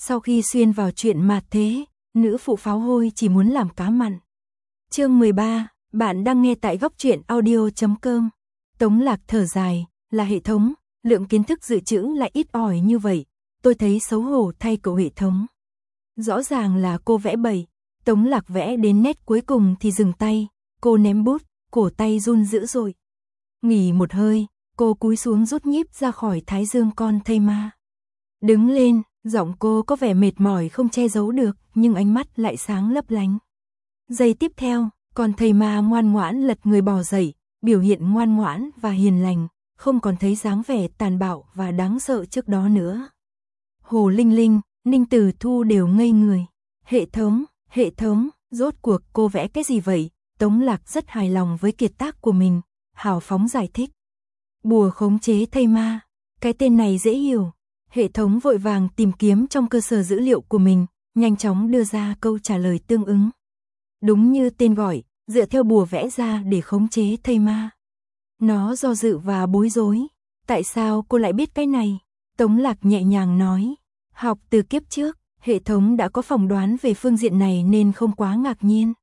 Sau khi xuyên vào chuyện mạt thế, nữ phụ pháo hôi chỉ muốn làm cá mặn. Chương 13, bạn đang nghe tại góc truyện audio.com. Tống Lạc thở dài, là hệ thống, lượng kiến thức dự trữ lại ít ỏi như vậy, tôi thấy xấu hổ thay cậu hệ thống. Rõ ràng là cô vẽ bậy, Tống Lạc vẽ đến nét cuối cùng thì dừng tay, cô ném bút, cổ tay run dữ dội. Nghỉ một hơi, cô cúi xuống rút nhíp ra khỏi thái dương con thây ma. Đứng lên, giọng cô có vẻ mệt mỏi không che giấu được, nhưng ánh mắt lại sáng lấp lánh. Giây tiếp theo, con thây ma ngoan ngoãn lật người bò dậy, biểu hiện ngoan ngoãn và hiền lành, không còn thấy dáng vẻ tàn bạo và đáng sợ trước đó nữa. Hồ Linh Linh, Ninh Tử Thu đều ngây người. Hệ thống, rốt cuộc cô vẽ cái gì vậy? Tống Lạc rất hài lòng với kiệt tác của mình, hào phóng giải thích. Bùa khống chế thây ma, cái tên này dễ hiểu. Hệ thống vội vàng tìm kiếm trong cơ sở dữ liệu của mình, nhanh chóng đưa ra câu trả lời tương ứng. Đúng như tên gọi, dựa theo bùa vẽ ra để khống chế thây ma. Nó do dự và bối rối. Tại sao cô lại biết cái này? Tống Lạc nhẹ nhàng nói. Học từ kiếp trước, hệ thống đã có phỏng đoán về phương diện này nên không quá ngạc nhiên.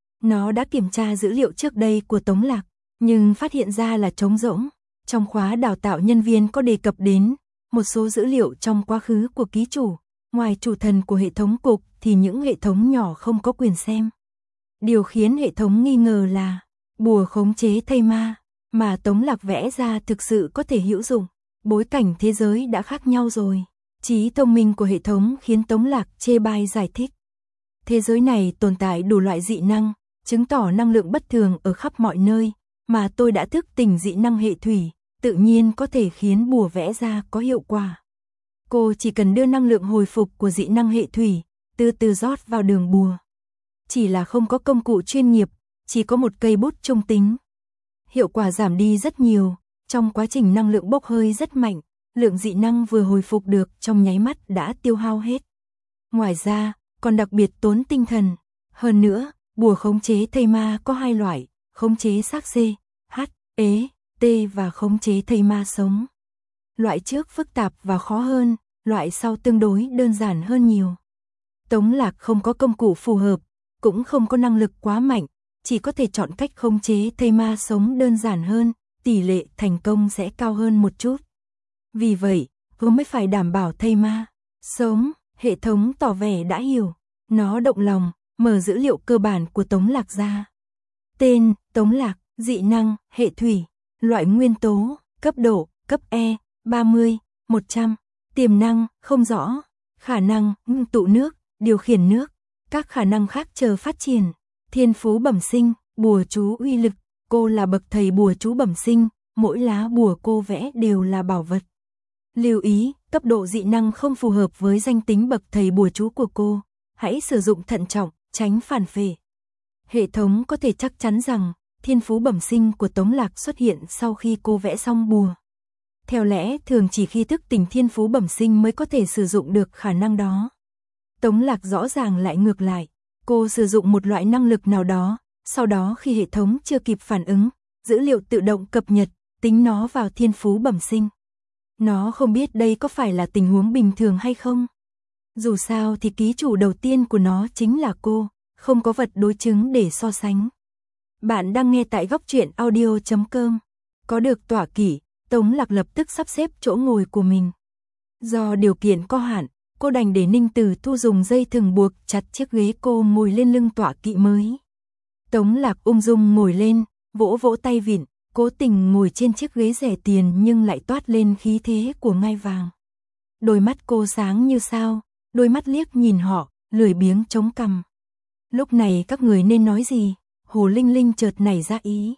Nó đã kiểm tra dữ liệu trước đây của Tống Lạc, nhưng phát hiện ra là trống rỗng. Trong khóa đào tạo nhân viên có đề cập đến một số dữ liệu trong quá khứ của ký chủ, ngoài chủ thần của hệ thống cục thì những hệ thống nhỏ không có quyền xem. Điều khiến hệ thống nghi ngờ là bùa khống chế thây ma mà Tống Lạc vẽ ra thực sự có thể hữu dụng. Bối cảnh thế giới đã khác nhau rồi. Trí thông minh của hệ thống khiến Tống Lạc chê bai giải thích. Thế giới này tồn tại đủ loại dị năng, chứng tỏ năng lượng bất thường ở khắp mọi nơi, mà tôi đã thức tỉnh dị năng hệ thủy, tự nhiên có thể khiến bùa vẽ ra có hiệu quả. Cô chỉ cần đưa năng lượng hồi phục của dị năng hệ thủy, từ từ rót vào đường bùa. Chỉ là không có công cụ chuyên nghiệp, chỉ có một cây bút trung tính. Hiệu quả giảm đi rất nhiều, trong quá trình năng lượng bốc hơi rất mạnh, lượng dị năng vừa hồi phục được trong nháy mắt đã tiêu hao hết. Ngoài ra, còn đặc biệt tốn tinh thần. Hơn nữa, bùa khống chế thây ma có hai loại, khống chế xác C, H, E, T và khống chế thây ma sống. Loại trước phức tạp và khó hơn, loại sau tương đối đơn giản hơn nhiều. Tống Lạc không có công cụ phù hợp, cũng không có năng lực quá mạnh, chỉ có thể chọn cách khống chế thây ma sống đơn giản hơn, tỷ lệ thành công sẽ cao hơn một chút. Vì vậy, cô mới phải đảm bảo thây ma sống. Hệ thống tỏ vẻ đã hiểu. Nó động lòng, mở dữ liệu cơ bản của Tống Lạc ra. Tên, Tống Lạc, dị năng, hệ thủy, loại nguyên tố, cấp độ, cấp E, 30, 100, tiềm năng, không rõ, khả năng, ngưng tụ nước, điều khiển nước, các khả năng khác chờ phát triển, thiên phú bẩm sinh, bùa chú uy lực, cô là bậc thầy bùa chú bẩm sinh, mỗi lá bùa cô vẽ đều là bảo vật. Lưu ý, cấp độ dị năng không phù hợp với danh tính bậc thầy bùa chú của cô, hãy sử dụng thận trọng, tránh phản phệ. Hệ thống có thể chắc chắn rằng thiên phú bẩm sinh của Tống Lạc xuất hiện sau khi cô vẽ xong bùa. Theo lẽ thường chỉ khi thức tỉnh thiên phú bẩm sinh mới có thể sử dụng được khả năng đó. Tống Lạc rõ ràng lại ngược lại, cô sử dụng một loại năng lực nào đó, sau đó khi hệ thống chưa kịp phản ứng, dữ liệu tự động cập nhật, tính nó vào thiên phú bẩm sinh. Nó không biết đây có phải là tình huống bình thường hay không. Dù sao thì ký chủ đầu tiên của nó chính là cô, không có vật đối chứng để so sánh. Bạn đang nghe tại góc truyện audio.com. Có được tọa kỷ, Tống Lạc lập tức sắp xếp chỗ ngồi của mình. Do điều kiện có hạn, cô đành để Ninh Tử Thu dùng dây thừng buộc chặt chiếc ghế cô ngồi lên lưng tọa kỵ mới. Tống Lạc ung dung ngồi lên, vỗ vỗ tay vịn, cố tình ngồi trên chiếc ghế rẻ tiền nhưng lại toát lên khí thế của ngai vàng. Đôi mắt cô sáng như sao, đôi mắt liếc nhìn họ, lười biếng chống cằm. Lúc này các người nên nói gì? Hồ Linh Linh chợt nảy ra ý.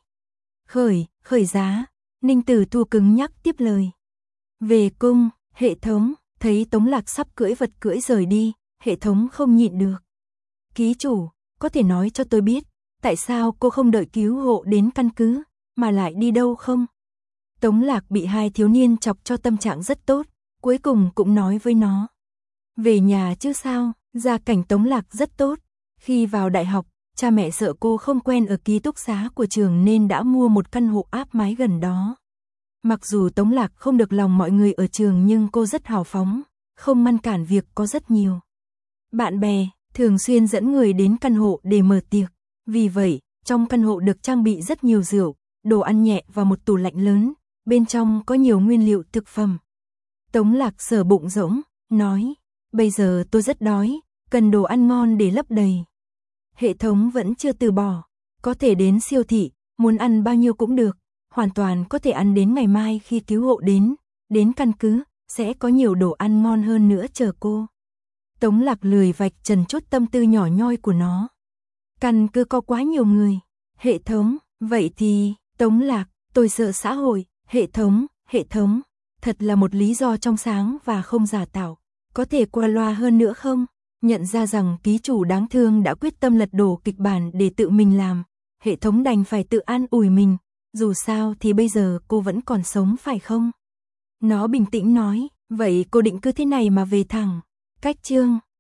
Khởi giá, Ninh Tử Thu cứng nhắc tiếp lời. Về cung, hệ thống, thấy Tống Lạc sắp cưỡi vật cưỡi rời đi, hệ thống không nhịn được. Ký chủ, có thể nói cho tôi biết, tại sao cô không đợi cứu hộ đến căn cứ, mà lại đi đâu không? Tống Lạc bị hai thiếu niên chọc cho tâm trạng rất tốt, cuối cùng cũng nói với nó. Về nhà chứ sao, gia cảnh Tống Lạc rất tốt. Khi vào đại học, cha mẹ sợ cô không quen ở ký túc xá của trường nên đã mua một căn hộ áp mái gần đó. Mặc dù Tống Lạc không được lòng mọi người ở trường nhưng cô rất hào phóng, không ngăn cản việc có rất nhiều bạn bè thường xuyên dẫn người đến căn hộ để mở tiệc. Vì vậy, trong căn hộ được trang bị rất nhiều rượu, đồ ăn nhẹ và một tủ lạnh lớn, bên trong có nhiều nguyên liệu thực phẩm. Tống Lạc sờ bụng rỗng, nói, bây giờ tôi rất đói, cần đồ ăn ngon để lấp đầy. Hệ thống vẫn chưa từ bỏ, có thể đến siêu thị, muốn ăn bao nhiêu cũng được, hoàn toàn có thể ăn đến ngày mai khi cứu hộ đến căn cứ, sẽ có nhiều đồ ăn ngon hơn nữa chờ cô. Tống Lạc lười vạch trần chút tâm tư nhỏ nhoi của nó. Căn cứ có quá nhiều người. Hệ thống, vậy thì, Tống Lạc, tôi sợ xã hội, hệ thống, thật là một lý do trong sáng và không giả tạo. Có thể qua loa hơn nữa không? Nhận ra rằng ký chủ đáng thương đã quyết tâm lật đổ kịch bản để tự mình làm. Hệ thống đành phải tự an ủi mình. Dù sao thì bây giờ cô vẫn còn sống phải không? Nó bình tĩnh nói, vậy cô định cứ thế này mà về thẳng. Cách chương